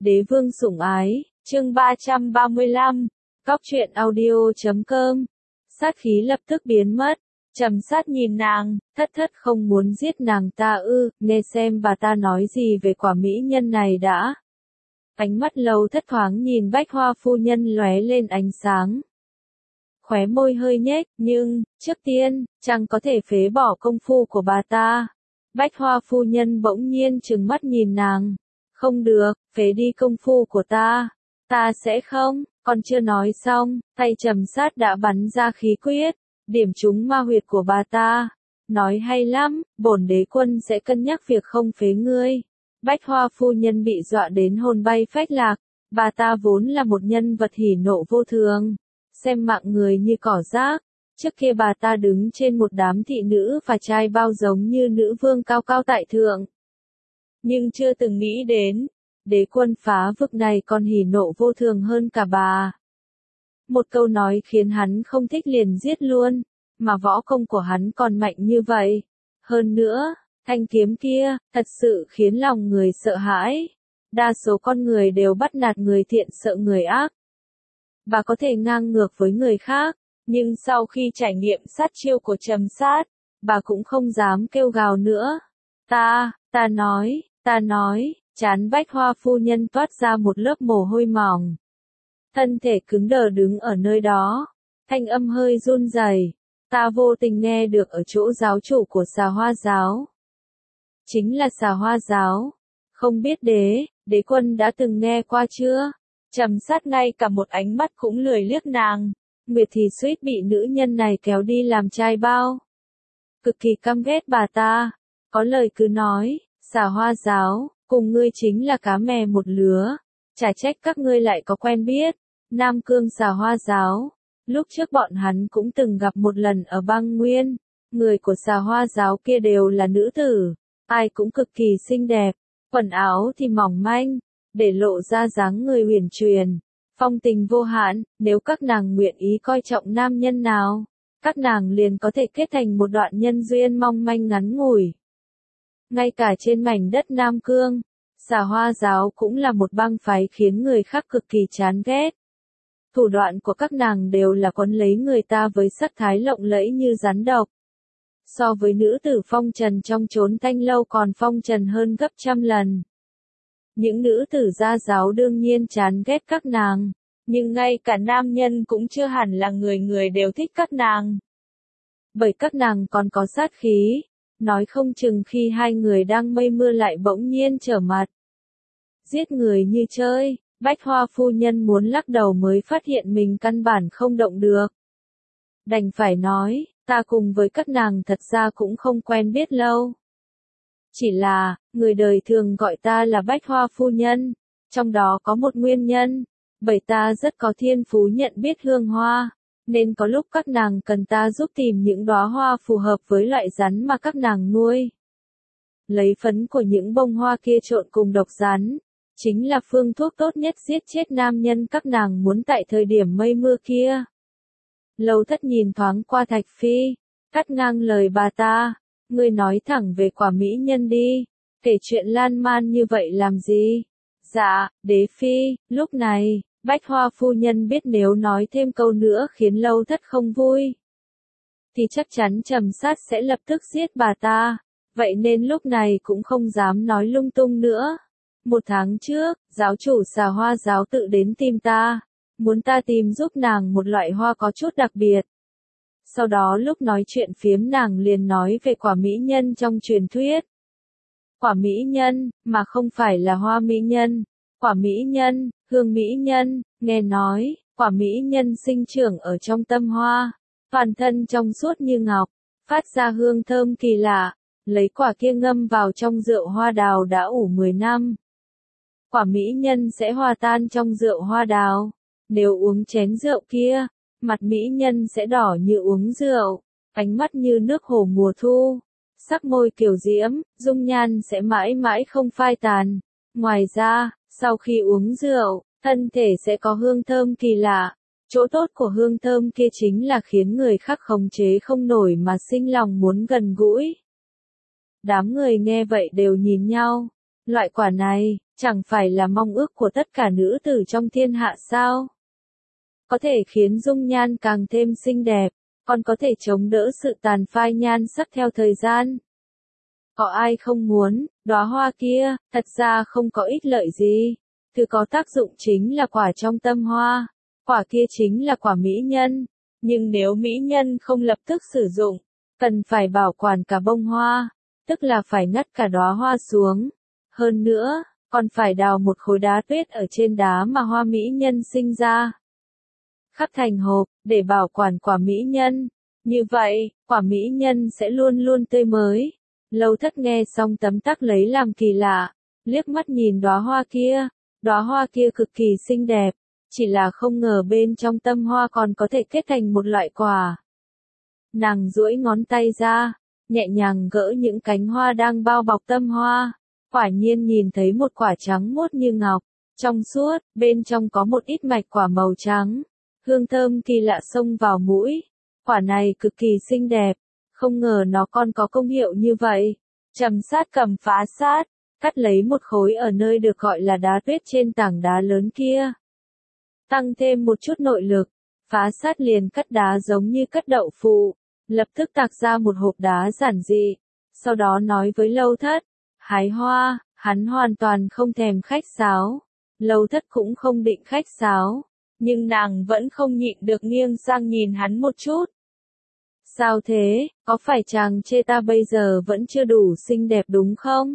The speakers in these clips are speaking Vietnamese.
Đế vương sủng ái, chương 335, Cóc truyện audio.com. Sát khí lập tức biến mất, Trầm Sát nhìn nàng, thất không muốn giết nàng ta ư, nghe xem bà ta nói gì về quả mỹ nhân này đã. Ánh mắt Lâu Thất thoáng nhìn Bách Hoa phu nhân lóe lên ánh sáng. Khóe môi hơi nhếch, nhưng, trước tiên, chẳng có thể phế bỏ công phu của bà ta. Bách Hoa phu nhân bỗng nhiên trừng mắt nhìn nàng. Không được, phế đi công phu của ta. Ta sẽ không, còn chưa nói xong, tay Trầm Sát đã bắn ra khí quyết, điểm trúng ma huyệt của bà ta. Nói hay lắm, bổn đế quân sẽ cân nhắc việc không phế ngươi. Bách Hoa phu nhân bị dọa đến hồn bay phách lạc, bà ta vốn là một nhân vật hỉ nộ vô thường, xem mạng người như cỏ rác. Trước kia bà ta đứng trên một đám thị nữ và trai bao giống như nữ vương cao cao tại thượng. Nhưng chưa từng nghĩ đến, đế quân phá vực này còn hỉ nộ vô thường hơn cả bà. Một câu nói khiến hắn không thích liền giết luôn, mà võ công của hắn còn mạnh như vậy. Hơn nữa, thanh kiếm kia, thật sự khiến lòng người sợ hãi. Đa số con người đều bắt nạt người thiện sợ người ác. Bà có thể ngang ngược với người khác, nhưng sau khi trải nghiệm sát chiêu của Trầm Sát, bà cũng không dám kêu gào nữa. Ta nói, trán Bách Hoa phu nhân toát ra một lớp mồ hôi mỏng. Thân thể cứng đờ đứng ở nơi đó, thanh âm hơi run rẩy. Ta vô tình nghe được ở chỗ giáo chủ của Xà Hoa giáo. Chính là Xà Hoa giáo. Không biết đế quân đã từng nghe qua chưa? Trầm Sát ngay cả một ánh mắt cũng lười liếc nàng. Nguyệt thì suýt bị nữ nhân này kéo đi làm trai bao. Cực kỳ căm ghét bà ta. Có lời cứ nói, Xà Hoa giáo, cùng ngươi chính là cá mè một lứa. Chả trách các ngươi lại có quen biết. Nam Cương Xà Hoa giáo. Lúc trước bọn hắn cũng từng gặp một lần ở băng nguyên. Người của Xà Hoa giáo kia đều là nữ tử. Ai cũng cực kỳ xinh đẹp. Quần áo thì mỏng manh, để lộ ra dáng người huyền truyền. Phong tình vô hạn, nếu các nàng nguyện ý coi trọng nam nhân nào, các nàng liền có thể kết thành một đoạn nhân duyên mong manh ngắn ngủi. Ngay cả trên mảnh đất Nam Cương, Xà Hoa giáo cũng là một bang phái khiến người khác cực kỳ chán ghét. Thủ đoạn của các nàng đều là quấn lấy người ta với sắc thái lộng lẫy như rắn độc. So với nữ tử phong trần trong chốn thanh lâu còn phong trần hơn gấp trăm lần. Những nữ tử gia giáo đương nhiên chán ghét các nàng, nhưng ngay cả nam nhân cũng chưa hẳn là người đều thích các nàng. Bởi các nàng còn có sát khí, nói không chừng khi hai người đang mây mưa lại bỗng nhiên trở mặt. Giết người như chơi, Bách Hoa phu nhân muốn lắc đầu mới phát hiện mình căn bản không động được. Đành phải nói, ta cùng với các nàng thật ra cũng không quen biết lâu. Chỉ là, người đời thường gọi ta là Bách Hoa phu nhân, trong đó có một nguyên nhân, bởi ta rất có thiên phú nhận biết hương hoa, nên có lúc các nàng cần ta giúp tìm những đóa hoa phù hợp với loại rắn mà các nàng nuôi. Lấy phấn của những bông hoa kia trộn cùng độc rắn, chính là phương thuốc tốt nhất giết chết nam nhân các nàng muốn tại thời điểm mây mưa kia. Lâu Thất nhìn thoáng qua Thạch Phi, cắt ngang lời bà ta. Ngươi nói thẳng về quả mỹ nhân đi, kể chuyện lan man như vậy làm gì? Dạ, đế phi, lúc này, Bách Hoa phu nhân biết nếu nói thêm câu nữa khiến Lâu Thất không vui, thì chắc chắn Trầm Sát sẽ lập tức giết bà ta, vậy nên lúc này cũng không dám nói lung tung nữa. 1 tháng trước, giáo chủ Xà Hoa giáo tự đến tìm ta, muốn ta tìm giúp nàng một loại hoa có chút đặc biệt. Sau đó lúc nói chuyện phiếm nàng liền nói về quả mỹ nhân trong truyền thuyết. Quả mỹ nhân, mà không phải là hoa mỹ nhân. Quả mỹ nhân, hương mỹ nhân, nghe nói, quả mỹ nhân sinh trưởng ở trong tâm hoa, toàn thân trong suốt như ngọc, phát ra hương thơm kỳ lạ, lấy quả kia ngâm vào trong rượu hoa đào đã ủ 10 năm. Quả mỹ nhân sẽ hòa tan trong rượu hoa đào, nếu uống chén rượu kia, mặt mỹ nhân sẽ đỏ như uống rượu, ánh mắt như nước hồ mùa thu, sắc môi kiều diễm, dung nhan sẽ mãi mãi không phai tàn. Ngoài ra, sau khi uống rượu, thân thể sẽ có hương thơm kỳ lạ. Chỗ tốt của hương thơm kia chính là khiến người khác khống chế không nổi mà sinh lòng muốn gần gũi. Đám người nghe vậy đều nhìn nhau. Loại quả này, Chẳng phải là mong ước của tất cả nữ tử trong thiên hạ sao? Có thể khiến dung nhan càng thêm xinh đẹp, còn có thể chống đỡ sự tàn phai nhan sắc theo thời gian. Có ai không muốn, đóa hoa kia, thật ra không có ích lợi gì. Thứ có tác dụng chính là quả trong tâm hoa, quả kia chính là quả mỹ nhân. Nhưng nếu mỹ nhân không lập tức sử dụng, cần phải bảo quản cả bông hoa, tức là phải ngắt cả đóa hoa xuống. Hơn nữa, còn phải đào một khối đá tuyết ở trên đá mà hoa mỹ nhân sinh ra. Khắc thành hộp, để bảo quản quả mỹ nhân. Như vậy, quả mỹ nhân sẽ luôn luôn tươi mới. Lâu Thất nghe xong tấm tắc lấy làm kỳ lạ, liếc mắt nhìn đóa hoa kia cực kỳ xinh đẹp, chỉ là không ngờ bên trong tâm hoa còn có thể kết thành một loại quả. Nàng duỗi ngón tay ra, nhẹ nhàng gỡ những cánh hoa đang bao bọc tâm hoa, quả nhiên nhìn thấy một quả trắng muốt như ngọc, trong suốt, bên trong có một ít mạch quả màu trắng, hương thơm kỳ lạ xông vào mũi. Quả này cực kỳ xinh đẹp, không ngờ nó còn có công hiệu như vậy. Trầm Sát cầm phá sát, cắt lấy một khối ở nơi được gọi là đá tuyết trên tảng đá lớn kia. Tăng thêm một chút nội lực, phá sát liền cắt đá giống như cắt đậu phụ, lập tức tạc ra một hộp đá giản dị. Sau đó nói với Lâu Thất, hái hoa, hắn hoàn toàn không thèm khách sáo. Lâu Thất cũng không định khách sáo, nhưng nàng vẫn không nhịn được nghiêng sang nhìn hắn một chút. Sao thế, có phải chàng chê ta bây giờ vẫn chưa đủ xinh đẹp đúng không?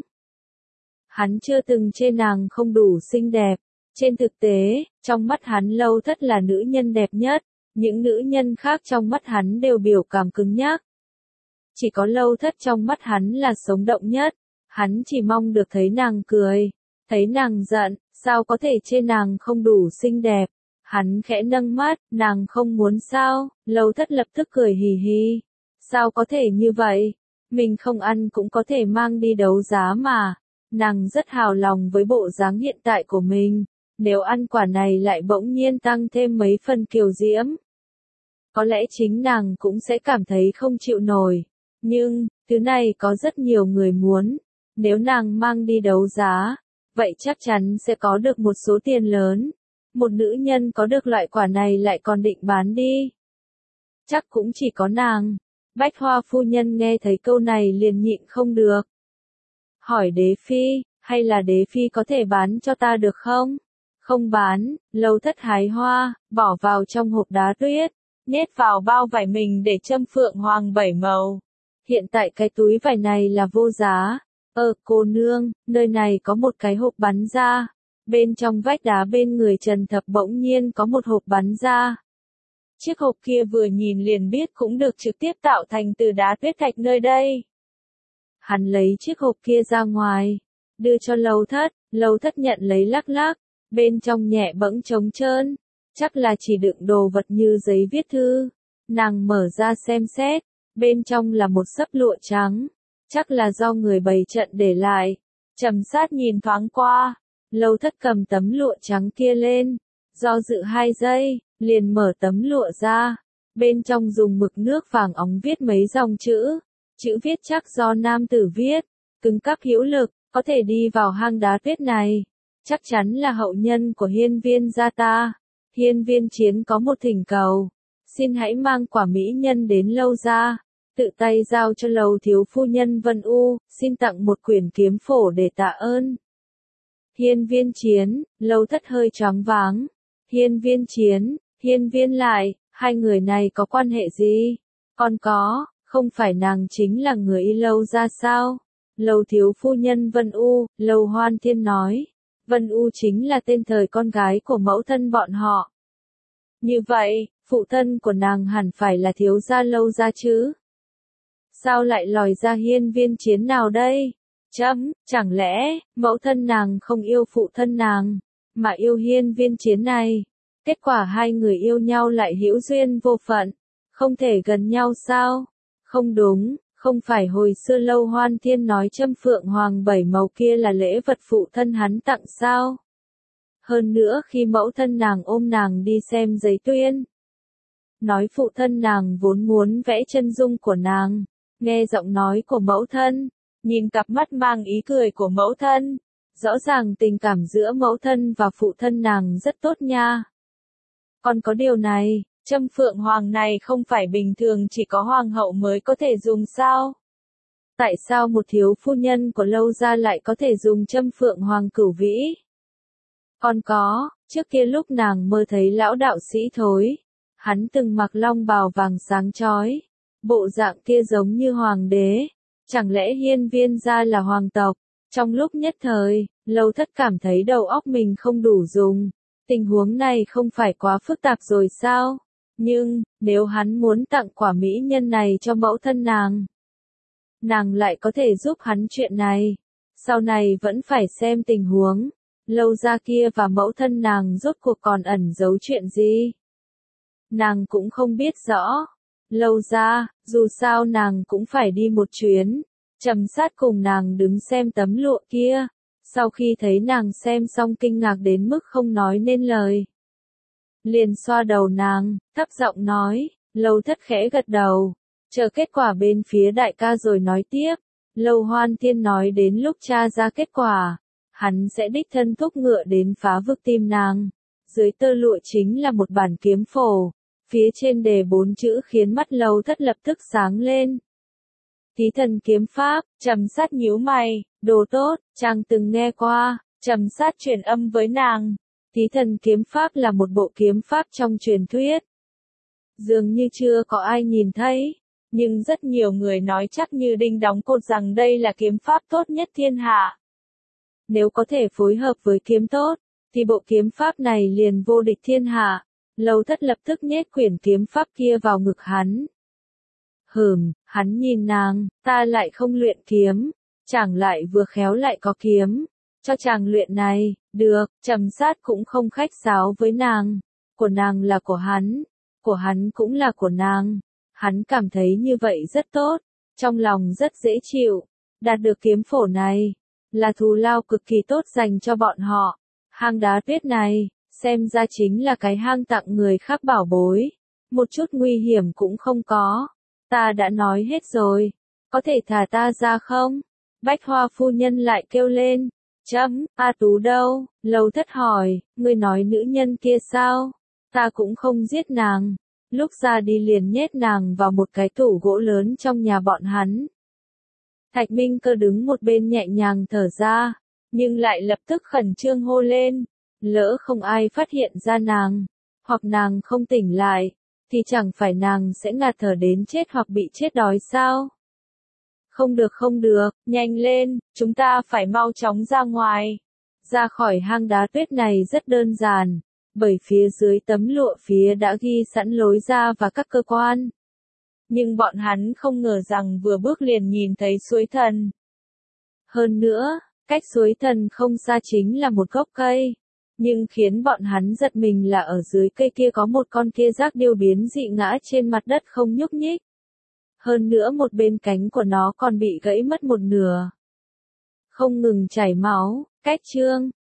Hắn chưa từng chê nàng không đủ xinh đẹp. Trên thực tế, trong mắt hắn Lâu Thất là nữ nhân đẹp nhất, những nữ nhân khác trong mắt hắn đều biểu cảm cứng nhắc. Chỉ có Lâu Thất trong mắt hắn là sống động nhất, hắn chỉ mong được thấy nàng cười, thấy nàng giận, sao có thể chê nàng không đủ xinh đẹp. Hắn khẽ nâng mắt, nàng không muốn sao, Lâu Thất lập tức cười hì hì. Sao có thể như vậy? Mình không ăn cũng có thể mang đi đấu giá mà. Nàng rất hào lòng với bộ dáng hiện tại của mình. Nếu ăn quả này lại bỗng nhiên tăng thêm mấy phần kiều diễm, có lẽ chính nàng cũng sẽ cảm thấy không chịu nổi. Nhưng, thứ này có rất nhiều người muốn. Nếu nàng mang đi đấu giá, vậy chắc chắn sẽ có được một số tiền lớn. Một nữ nhân có được loại quả này lại còn định bán đi. Chắc cũng chỉ có nàng. Bách Hoa phu nhân nghe thấy câu này liền nhịn không được. Hỏi Đế Phi, hay là Đế Phi có thể bán cho ta được không? Không bán, Lâu Thất hái hoa, bỏ vào trong hộp đá tuyết, nhét vào bao vải mình để châm phượng hoàng 7 màu. Hiện tại cái túi vải này là vô giá. Cô nương, nơi này có một cái hộp bắn ra. Bên trong vách đá bên người Trần Thập bỗng nhiên có một hộp bắn ra. Chiếc hộp kia vừa nhìn liền biết cũng được trực tiếp tạo thành từ đá tuyết thạch nơi đây. Hắn lấy chiếc hộp kia ra ngoài, đưa cho Lâu Thất nhận lấy lắc lắc, bên trong nhẹ bẫng trống trơn, chắc là chỉ đựng đồ vật như giấy viết thư. Nàng mở ra xem xét, bên trong là một xấp lụa trắng, chắc là do người bày trận để lại. Trầm Sát nhìn thoáng qua, Lâu Thất cầm tấm lụa trắng kia lên, do dự 2 giây, liền mở tấm lụa ra. Bên trong dùng mực nước vàng óng viết mấy dòng chữ viết chắc do nam tử viết, cứng cáp hữu lực, có thể đi vào hang đá tuyết này. Chắc chắn là hậu nhân của Hiên Viên gia ta. Hiên Viên Chiến có một thỉnh cầu, xin hãy mang quả mỹ nhân đến Lâu gia, tự tay giao cho Lầu thiếu phu nhân Vân U, xin tặng một quyển kiếm phổ để tạ ơn. Hiên Viên Chiến, Lâu Thất hơi choáng váng. Hiên Viên Chiến, Hiên Viên lại, hai người này có quan hệ gì? Còn có, không phải nàng chính là người y Lâu gia sao? Lầu thiếu phu nhân Vân U, Lầu Hoan Thiên nói. Vân U chính là tên thời con gái của mẫu thân bọn họ. Như vậy, phụ thân của nàng hẳn phải là thiếu gia Lâu gia chứ? Sao lại lòi ra Hiên Viên Chiến nào đây? Chẳng lẽ, mẫu thân nàng không yêu phụ thân nàng, mà yêu Hiên Viên Chiến này? Kết quả hai người yêu nhau lại hữu duyên vô phận, không thể gần nhau sao? Không đúng, không phải hồi xưa Lâu Hoan Thiên nói châm phượng hoàng 7 màu kia là lễ vật phụ thân hắn tặng sao? Hơn nữa khi mẫu thân nàng ôm nàng đi xem giấy tuyên, nói phụ thân nàng vốn muốn vẽ chân dung của nàng. Nghe giọng nói của mẫu thân, nhìn cặp mắt mang ý cười của mẫu thân, Rõ ràng tình cảm giữa mẫu thân và phụ thân nàng rất tốt nha. Còn có điều này, châm phượng hoàng này không phải bình thường chỉ có hoàng hậu mới có thể dùng sao? Tại sao một thiếu phu nhân của Lâu gia lại có thể dùng châm phượng hoàng cửu vĩ? Còn có, trước kia lúc nàng mơ thấy lão đạo sĩ thối, hắn từng mặc long bào vàng sáng chói, bộ dạng kia giống như hoàng đế, chẳng lẽ Hiên Viên gia là hoàng tộc? Trong lúc nhất thời, Lâu Thất cảm thấy đầu óc mình không đủ dùng, tình huống này không phải quá phức tạp rồi sao? Nhưng, nếu hắn muốn tặng quả mỹ nhân này cho mẫu thân nàng lại có thể giúp hắn chuyện này. Sau này vẫn phải xem tình huống, Lâu gia kia và mẫu thân nàng rốt cuộc còn ẩn giấu chuyện gì. Nàng cũng không biết rõ. Lâu gia, dù sao nàng cũng phải đi một chuyến. Trầm Sát cùng nàng đứng xem tấm lụa kia. Sau khi thấy nàng xem xong kinh ngạc đến mức không nói nên lời. Liền xoa đầu nàng, thấp giọng nói, Lâu Thất khẽ gật đầu. Chờ kết quả bên phía đại ca rồi nói tiếp. Lâu Hoan Thiên nói đến lúc tra ra kết quả, hắn sẽ đích thân thúc ngựa đến phá vực tìm nàng. Dưới tơ lụa chính là một bản kiếm phổ. Phía trên đề 4 chữ khiến mắt Lâu Thất lập tức sáng lên. Thí thần kiếm pháp. Trầm Sát nhíu mày, đồ tốt, chàng từng nghe qua. Trầm Sát truyền âm với nàng. Thí thần kiếm pháp là một bộ kiếm pháp trong truyền thuyết. Dường như chưa có ai nhìn thấy, nhưng rất nhiều người nói chắc như đinh đóng cột rằng đây là kiếm pháp tốt nhất thiên hạ. Nếu có thể phối hợp với kiếm tốt, thì bộ kiếm pháp này liền vô địch thiên hạ. Lâu Thất lập tức nhét quyển kiếm pháp kia vào ngực hắn. Hắn nhìn nàng, ta lại không luyện kiếm, chàng lại vừa khéo lại có kiếm, cho chàng luyện này, được. Trầm Sát cũng không khách sáo với nàng, của nàng là của hắn cũng là của nàng, hắn cảm thấy như vậy rất tốt, trong lòng rất dễ chịu, đạt được kiếm phổ này, là thù lao cực kỳ tốt dành cho bọn họ. Hang đá tuyết này, xem ra chính là cái hang tặng người khác bảo bối, một chút nguy hiểm cũng không có. Ta đã nói hết rồi, có thể thả ta ra không? Bách Hoa phu nhân lại kêu lên. A Tú đâu? Lâu Thất hỏi, ngươi nói nữ nhân kia sao? Ta cũng không giết nàng. Lúc ra đi liền nhét nàng vào một cái tủ gỗ lớn trong nhà bọn hắn. Thạch Minh Cơ đứng một bên nhẹ nhàng thở ra, nhưng lại lập tức khẩn trương hô lên. Lỡ không ai phát hiện ra nàng, hoặc nàng không tỉnh lại, thì chẳng phải nàng sẽ ngạt thở đến chết hoặc bị chết đói sao? Không được, nhanh lên, chúng ta phải mau chóng ra ngoài. Ra khỏi hang đá tuyết này rất đơn giản, bởi phía dưới tấm lụa phía đã ghi sẵn lối ra và các cơ quan. Nhưng bọn hắn không ngờ rằng vừa bước liền nhìn thấy suối thần. Hơn nữa, cách suối thần không xa chính là một gốc cây. Nhưng khiến bọn hắn giật mình là ở dưới cây kia có một con kia giác điêu biến dị ngã trên mặt đất không nhúc nhích. Hơn nữa một bên cánh của nó còn bị gãy mất một nửa. Không ngừng chảy máu, cách chương.